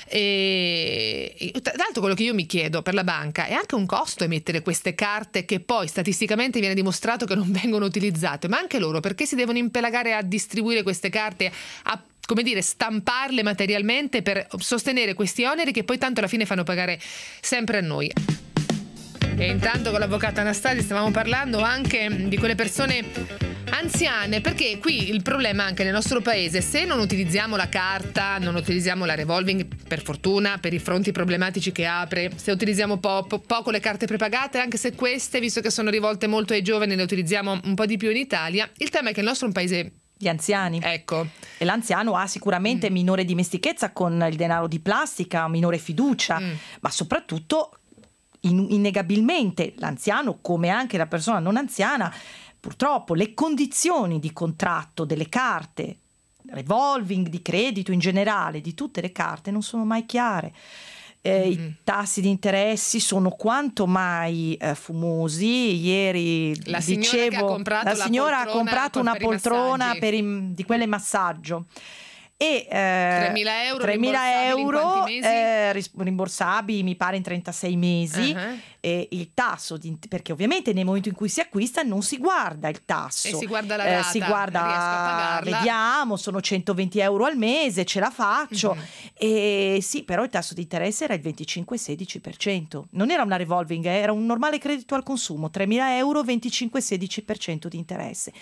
S2: E tra l'altro quello che io mi chiedo per la banca è anche un costo emettere queste carte che poi statisticamente viene dimostrato che non vengono utilizzate, ma anche loro perché si devono impelagare a distribuire queste carte, a come dire stamparle materialmente per sostenere questi oneri che poi tanto alla fine fanno pagare sempre a noi. E intanto con l'avvocata Anastasi stavamo parlando anche di quelle persone anziane, perché qui il problema anche nel nostro paese, se non utilizziamo la carta, non utilizziamo la revolving, per fortuna, per i fronti problematici che apre, se utilizziamo po- po- poco le carte prepagate, anche se queste, visto che sono rivolte molto ai giovani, le utilizziamo un po' di più in Italia, il tema è che il nostro è un paese
S3: Gli anziani.
S2: Ecco.
S3: E l'anziano ha sicuramente
S2: Mm.
S3: minore dimestichezza con il denaro di plastica, minore fiducia,
S2: Mm.
S3: ma soprattutto in- innegabilmente l'anziano, come anche la persona non anziana, purtroppo le condizioni di contratto delle carte, revolving, di credito in generale, di tutte le carte, non sono mai chiare. Eh,
S2: Mm.
S3: I tassi di interessi sono quanto mai eh, fumosi. Ieri
S2: La signora
S3: dicevo,
S2: che ha comprato
S3: la
S2: la
S3: signora ha
S2: poltrona
S3: comprato
S2: con-
S3: una
S2: per i
S3: poltrona
S2: massaggi.
S3: per i- di quelle massaggio. e eh,
S2: tremila euro,
S3: tremila euro
S2: in
S3: eh, rimborsabili mi pare in trentasei mesi.
S2: Uh-huh.
S3: E il tasso di, perché ovviamente nel momento in cui si acquista non si guarda il tasso,
S2: e si guarda la rata,
S3: eh, si guarda,
S2: riesco a pagarla,
S3: vediamo, sono centoventi euro al mese, ce la faccio. Uh-huh. E sì, però il tasso di interesse era il venticinque sedici per cento, non era una revolving, era un normale credito al consumo, tremila euro, venticinque sedici per cento di interesse.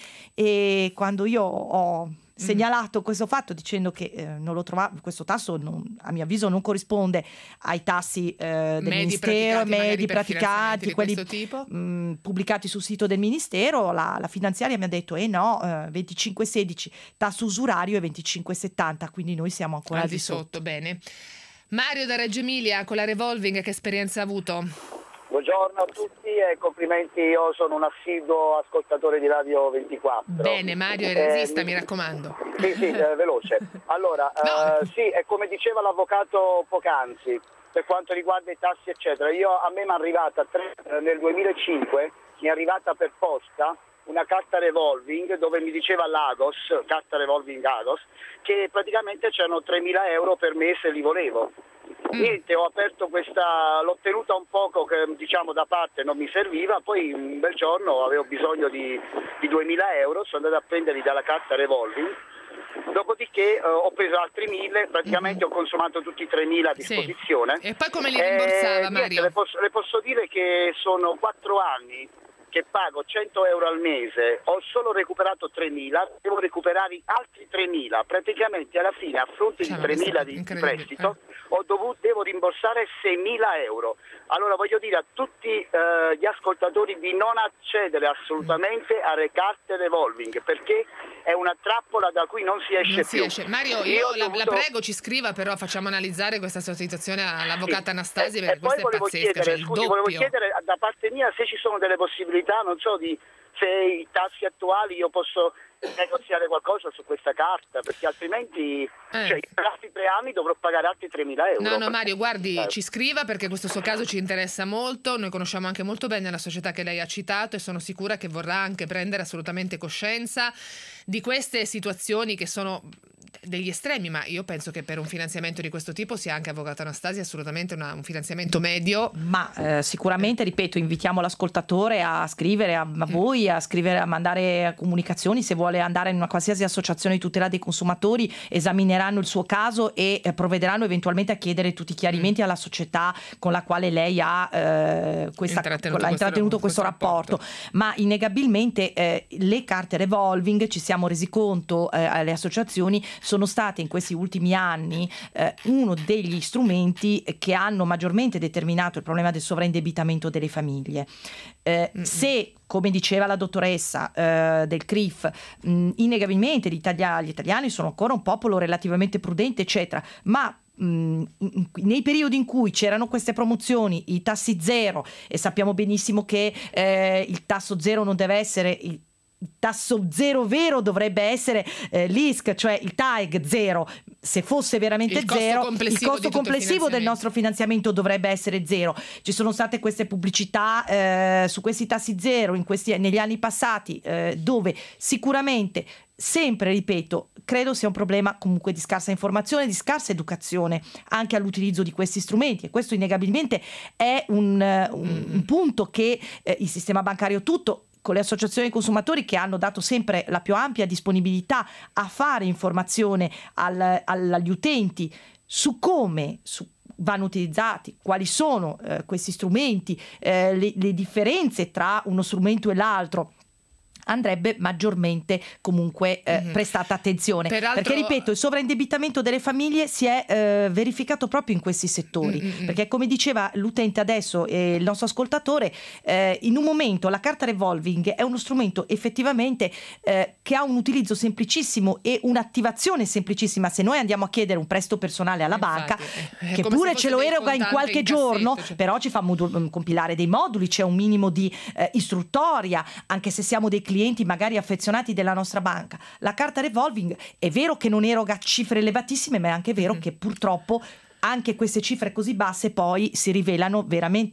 S3: E quando io ho segnalato questo fatto dicendo che eh, non lo trovavo, questo tasso non, a mio avviso non corrisponde ai tassi eh, del
S2: medi
S3: Ministero,
S2: praticati,
S3: medi praticati, quelli
S2: tipo.
S3: mh, pubblicati sul sito del Ministero. La, la finanziaria mi ha detto eh no, eh, venticinque sedici tasso usurario e venticinque settanta, quindi noi siamo ancora
S2: al di sotto. sotto. Bene. Mario da Reggio Emilia, con la revolving che esperienza ha avuto?
S10: Buongiorno a tutti e complimenti, io sono un assiduo ascoltatore di Radio ventiquattro.
S2: Bene Mario, resista, eh, mi raccomando.
S10: Sì, sì, eh, veloce. Allora, no. eh, sì, è come diceva l'avvocato poc'anzi, per quanto riguarda i tassi eccetera, io a me mi è arrivata tre, nel duemilacinque, mi è arrivata per posta una carta revolving dove mi diceva l'Agos, carta revolving Agos, che praticamente c'erano tremila euro per me se li volevo. Mm. Niente, ho aperto questa, l'ho tenuta un poco che diciamo da parte, non mi serviva, poi un bel giorno avevo bisogno di, di duemila euro, sono andato a prenderli dalla carta revolving, dopodiché eh, ho preso altri mille, praticamente mm-hmm. ho consumato tutti i tremila a disposizione.
S2: Sì. E poi come li rimborsava eh, Mario?
S10: Niente, le, posso, le posso dire che sono quattro anni che pago cento euro al mese, ho solo recuperato tremila, devo recuperare altri tremila, praticamente alla fine a fronte di tremila di, di prestito eh. ho dovuto, devo rimborsare seimila euro. Allora voglio dire a tutti eh, gli ascoltatori di non accedere assolutamente alle carte revolving, perché è una trappola da cui non si esce
S2: non si
S10: più.
S2: Esce. Mario, io, io la, dovuto... la prego, ci scriva, però facciamo analizzare questa sua situazione all'avvocata sì. Anastasia, perché
S10: e
S2: questa
S10: poi
S2: è pazzesca,
S10: chiedere,
S2: cioè il
S10: scusi,
S2: doppio.
S10: volevo chiedere da parte mia se ci sono delle possibilità, non so, di se i tassi attuali io posso negoziare qualcosa su questa carta, perché altrimenti eh. cioè, per altri tre anni dovrò pagare altri tremila euro.
S2: No, no, Mario, guardi, eh. ci scriva, perché questo suo caso ci interessa molto, noi conosciamo anche molto bene la società che lei ha citato e sono sicura che vorrà anche prendere assolutamente coscienza di queste situazioni che sono degli estremi, ma io penso che per un finanziamento di questo tipo sia anche, avvocato Anastasia, assolutamente una, un finanziamento medio.
S3: Ma eh, sicuramente, ripeto, invitiamo l'ascoltatore a scrivere a, a voi, a scrivere, a mandare comunicazioni, se vuole andare in una qualsiasi associazione di tutela dei consumatori, esamineranno il suo caso e eh, provvederanno eventualmente a chiedere tutti i chiarimenti mm. alla società con la quale lei ha eh, questa,
S2: intrattenuto,
S3: ha intrattenuto questo, questo rapporto. rapporto. Ma innegabilmente eh, le carte revolving, ci siamo resi conto eh, alle associazioni, sono state in questi ultimi anni eh, uno degli strumenti che hanno maggiormente determinato il problema del sovraindebitamento delle famiglie. Eh, mm-hmm. Se, come diceva la dottoressa eh, del C R I F, mh, innegabilmente gli, italia- gli italiani sono ancora un popolo relativamente prudente, eccetera, ma mh, nei periodi in cui c'erano queste promozioni, i tassi zero, e sappiamo benissimo che eh, il tasso zero non deve essere il Il tasso zero vero, dovrebbe essere eh, l'I S C, cioè il T A E G zero. Se fosse veramente
S2: il
S3: zero,
S2: costo
S3: il costo complessivo del nostro finanziamento dovrebbe essere zero. Ci sono state queste pubblicità eh, su questi tassi zero in questi, negli anni passati, eh, dove sicuramente, sempre ripeto, credo sia un problema comunque di scarsa informazione, di scarsa educazione anche all'utilizzo di questi strumenti, e questo innegabilmente è un, un, un punto che eh, il sistema bancario tutto, con le associazioni dei consumatori, che hanno dato sempre la più ampia disponibilità a fare informazione al, al, agli utenti su come su, vanno utilizzati, quali sono eh, questi strumenti, eh, le, le differenze tra uno strumento e l'altro, andrebbe maggiormente comunque eh, mm-hmm. prestata attenzione. Peraltro, perché ripeto, il sovraindebitamento delle famiglie si è eh, verificato proprio in questi settori, mm-hmm. perché come diceva l'utente adesso e il nostro ascoltatore, eh, in un momento la carta revolving è uno strumento effettivamente eh, che ha un utilizzo semplicissimo e un'attivazione semplicissima. Se noi andiamo a chiedere un prestito personale alla
S2: Infatti,
S3: banca,
S2: eh,
S3: che pure ce lo eroga in qualche in giorno, cioè. Però ci fa modu- compilare dei moduli, c'è un minimo di eh, istruttoria, anche se siamo dei clienti magari affezionati della nostra banca. La carta revolving è vero che non eroga cifre elevatissime, ma è anche vero mm-hmm. che purtroppo anche queste cifre così basse poi si rivelano veramente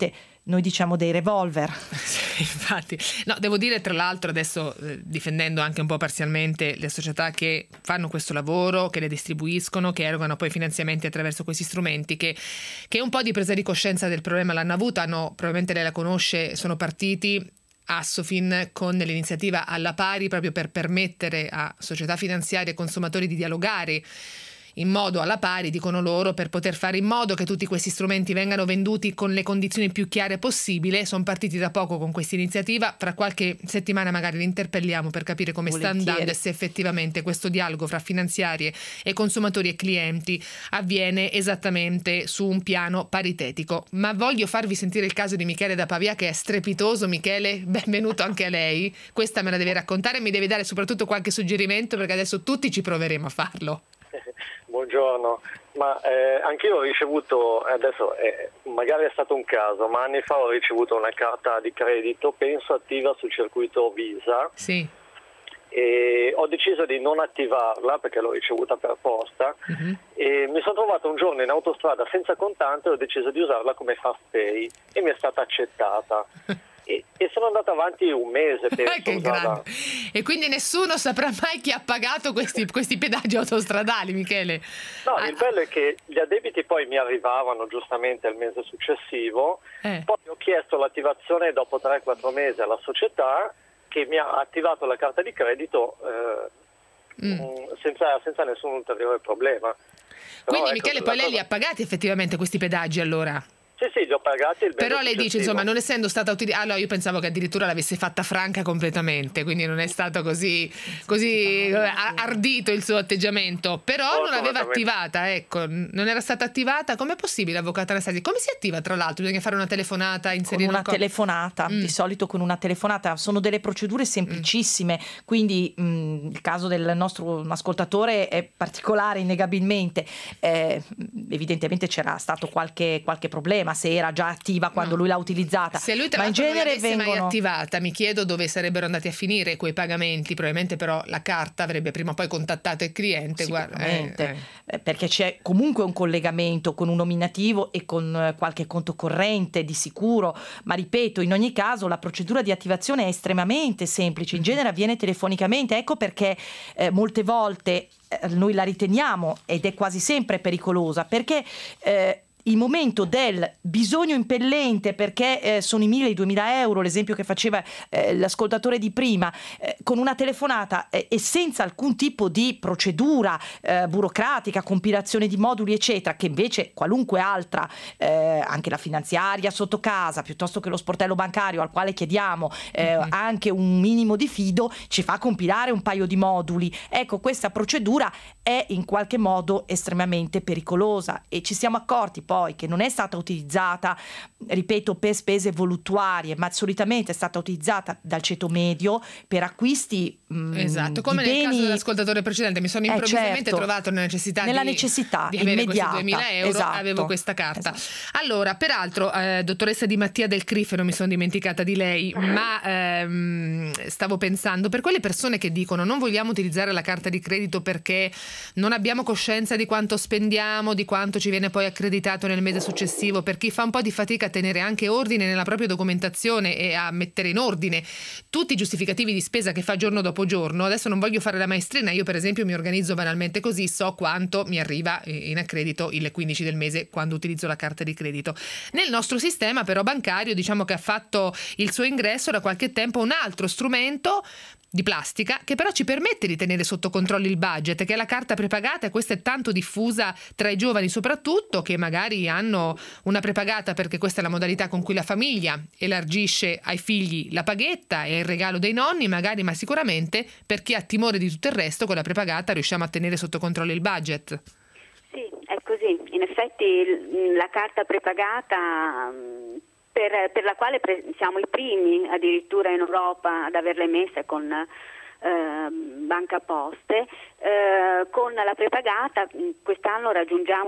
S3: noi diciamo dei revolver.
S2: Infatti, no, devo dire tra l'altro adesso eh, difendendo anche un po' parzialmente le società che fanno questo lavoro, che le distribuiscono, che erogano poi finanziamenti attraverso questi strumenti, che, che un po' di presa di coscienza del problema l'hanno avuta, hanno, probabilmente lei la conosce, sono partiti Assofin con l'iniziativa Alla Pari proprio per permettere a società finanziarie e consumatori di dialogare in modo alla pari, dicono loro, per poter fare in modo che tutti questi strumenti vengano venduti con le condizioni più chiare possibile. Sono partiti da poco con questa iniziativa, fra qualche settimana magari li interpelliamo per capire come
S3: Volentieri.
S2: sta andando e se effettivamente questo dialogo fra finanziarie e consumatori e clienti avviene esattamente su un piano paritetico. Ma voglio farvi sentire il caso di Michele da Pavia, che è strepitoso. Michele, benvenuto anche a lei. Questa me la deve raccontare e mi deve dare soprattutto qualche suggerimento, perché adesso tutti ci proveremo a farlo.
S11: Buongiorno, ma eh, anch'io ho ricevuto, adesso eh, magari è stato un caso, ma anni fa ho ricevuto una carta di credito, penso attiva sul circuito Visa,
S2: sì.
S11: E ho deciso di non attivarla perché l'ho ricevuta per posta, uh-huh. E mi sono trovato un giorno in autostrada senza contante e ho deciso di usarla come fast pay e mi è stata accettata. E, e sono andato avanti un mese per
S2: che grande. E quindi nessuno saprà mai chi ha pagato questi, questi pedaggi autostradali, Michele?
S11: No,
S2: ah.
S11: il bello è che gli addebiti poi mi arrivavano giustamente al mese successivo,
S2: eh.
S11: poi ho chiesto l'attivazione dopo tre quattro mesi alla società che mi ha attivato la carta di credito eh, mm. senza, senza nessun ulteriore problema.
S2: Quindi
S11: Però,
S2: Michele,
S11: ecco,
S2: poi lei
S11: cosa...
S2: li ha pagati effettivamente questi pedaggi allora?
S11: Sì, sì, li ho pagati. Il
S2: Però lei dice,
S11: successivo.
S2: insomma, non essendo stata utilizzata, allora io pensavo che addirittura l'avesse fatta franca completamente, quindi non è stato così, così ardito il suo atteggiamento, però
S11: no,
S2: non l'aveva attivata, ecco, non era stata attivata. Com'è possibile, avvocata Anastasia? Come si attiva, tra l'altro? Bisogna fare una telefonata, inserire
S3: con una
S2: co-
S3: telefonata, mm. di solito con una telefonata, sono delle procedure semplicissime, mm. quindi mh, il caso del nostro ascoltatore è particolare innegabilmente, eh, evidentemente c'era stato qualche, qualche problema, se era già attiva quando no. lui l'ha utilizzata.
S2: Se lui tra
S3: ma in
S2: l'altro
S3: genere
S2: non l'avesse
S3: vengono...
S2: mai attivata, mi chiedo dove sarebbero andati a finire quei pagamenti. Probabilmente però la carta avrebbe prima o poi contattato il cliente. Guarda, eh,
S3: eh. perché c'è comunque un collegamento con un nominativo e con qualche conto corrente di sicuro, ma ripeto, in ogni caso la procedura di attivazione è estremamente semplice, in genere avviene telefonicamente, ecco perché eh, molte volte eh, noi la riteniamo ed è quasi sempre pericolosa, perché eh, il momento del bisogno impellente, perché eh, sono i mille, i duemila euro, l'esempio che faceva eh, l'ascoltatore di prima, eh, con una telefonata eh, e senza alcun tipo di procedura eh, burocratica, compilazione di moduli eccetera, che invece qualunque altra, eh, anche la finanziaria sotto casa, piuttosto che lo sportello bancario al quale chiediamo eh, mm-hmm. anche un minimo di fido, ci fa compilare un paio di moduli. Ecco, questa procedura è in qualche modo estremamente pericolosa e ci siamo accorti poi che non è stata utilizzata, ripeto, per spese voluttuarie, ma solitamente è stata utilizzata dal ceto medio per acquisti mh,
S2: esatto, come nel
S3: beni...
S2: caso dell'ascoltatore precedente. Mi sono improvvisamente
S3: eh, certo.
S2: trovato nella necessità
S3: nella
S2: di,
S3: necessità
S2: di avere
S3: immediata,
S2: questi duemila euro,
S3: esatto.
S2: avevo questa carta.
S3: Esatto.
S2: Allora, peraltro, eh, dottoressa Di Mattia del Crif, non mi sono dimenticata di lei, ma ehm, stavo pensando, per quelle persone che dicono non vogliamo utilizzare la carta di credito perché non abbiamo coscienza di quanto spendiamo, di quanto ci viene poi accreditato nel mese successivo, per chi fa un po' di fatica a tenere anche ordine nella propria documentazione e a mettere in ordine tutti i giustificativi di spesa che fa giorno dopo giorno. Adesso non voglio fare la maestrina, io per esempio mi organizzo banalmente così, so quanto mi arriva in accredito il quindici del mese quando utilizzo la carta di credito. Nel nostro sistema però bancario, diciamo che ha fatto il suo ingresso da qualche tempo un altro strumento di plastica che però ci permette di tenere sotto controllo il budget, che è la carta prepagata, e questa è tanto diffusa tra i giovani soprattutto, che magari hanno una prepagata perché questa è la modalità con cui la famiglia elargisce ai figli la paghetta e il regalo dei nonni magari, ma sicuramente per chi ha timore di tutto il resto con la prepagata riusciamo a tenere sotto controllo il budget.
S4: Sì, è così. In effetti la carta prepagata Per, per la quale pre- siamo i primi addirittura in Europa ad averle messe con eh, Banca Poste, eh, con la prepagata quest'anno raggiungiamo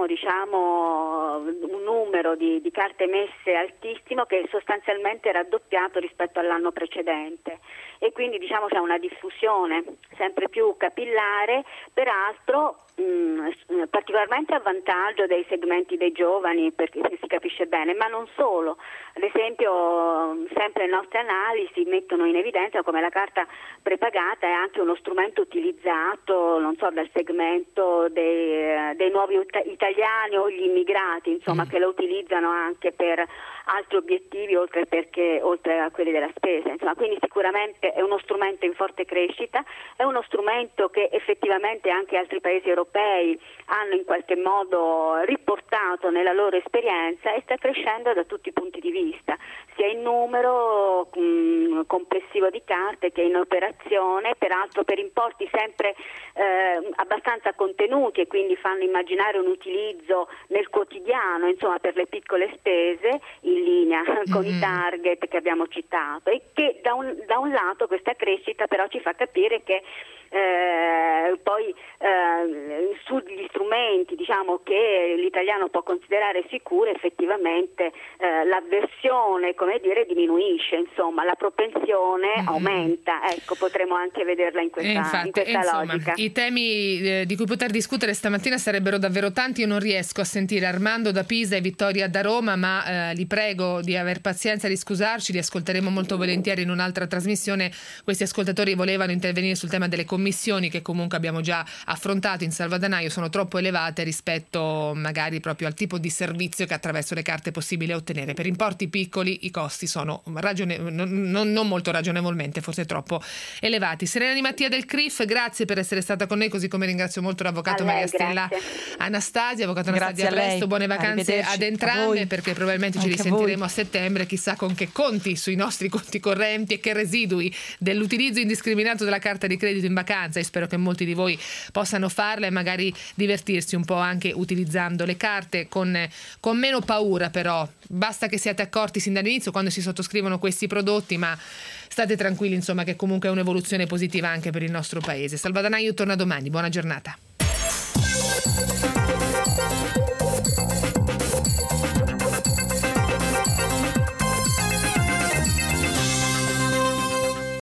S4: diciamo un numero di, di carte emesse altissimo, che è sostanzialmente raddoppiato rispetto all'anno precedente, e quindi diciamo c'è una diffusione sempre più capillare. Peraltro mh, particolarmente a vantaggio dei segmenti dei giovani, perché si capisce bene, ma non solo. Ad esempio, sempre le nostre analisi mettono in evidenza come la carta prepagata è anche uno strumento utilizzato, non so, dal segmento dei, dei nuovi italiani o gli immigrati, insomma, mm. che lo utilizzano anche per altri obiettivi oltre, perché, oltre a quelli della spesa. Insomma, quindi sicuramente è uno strumento in forte crescita, è uno strumento che effettivamente anche altri paesi europei hanno in qualche modo riportato nella loro esperienza e sta crescendo da tutti i punti di vista, sia in numero mh, complessivo di carte che in operazione, peraltro per importi sempre eh, abbastanza contenuti e quindi fanno immaginare un utilizzo nel quotidiano, insomma, per le piccole spese in linea con mm-hmm. i target che abbiamo citato, e che da un, da un lato questa crescita però ci fa capire che Eh, poi eh, sugli strumenti, diciamo, che l'italiano può considerare sicuri, effettivamente eh, l'avversione, come dire, diminuisce, insomma la propensione mm-hmm. aumenta, ecco, potremo anche vederla in questa,
S2: infatti,
S4: in questa
S2: insomma,
S4: logica.
S2: I temi eh, di cui poter discutere stamattina sarebbero davvero tanti. Io non riesco a sentire Armando da Pisa e Vittoria da Roma, ma eh, li prego di aver pazienza, di scusarci, li ascolteremo molto volentieri in un'altra trasmissione. Questi ascoltatori volevano intervenire sul tema delle commissioni che comunque abbiamo già affrontato in Salvadanaio, sono troppo elevate rispetto magari proprio al tipo di servizio che attraverso le carte è possibile ottenere. Per importi piccoli i costi sono ragione- non, non, non molto ragionevolmente, forse troppo elevati. Serena Di Mattia del C R I F, grazie per essere stata con noi, così come ringrazio molto l'avvocato
S4: lei,
S2: Maria Stella
S4: grazie.
S2: Anastasia. Avvocato Anastasia,
S3: Grazie
S2: a
S3: a
S2: presto,
S3: lei.
S2: buone vacanze ad entrambe, perché probabilmente ci
S3: Anche a
S2: risentiremo
S3: voi.
S2: a settembre, chissà con che conti sui nostri conti correnti e che residui dell'utilizzo indiscriminato della carta di credito in vacanza. Spero che molti di voi possano farla e magari divertirsi un po' anche utilizzando le carte con, con meno paura, però basta che siate accorti sin dall'inizio quando si sottoscrivono questi prodotti, ma state tranquilli, insomma, che comunque è un'evoluzione positiva anche per il nostro paese. Salvadanaio torna domani, buona giornata.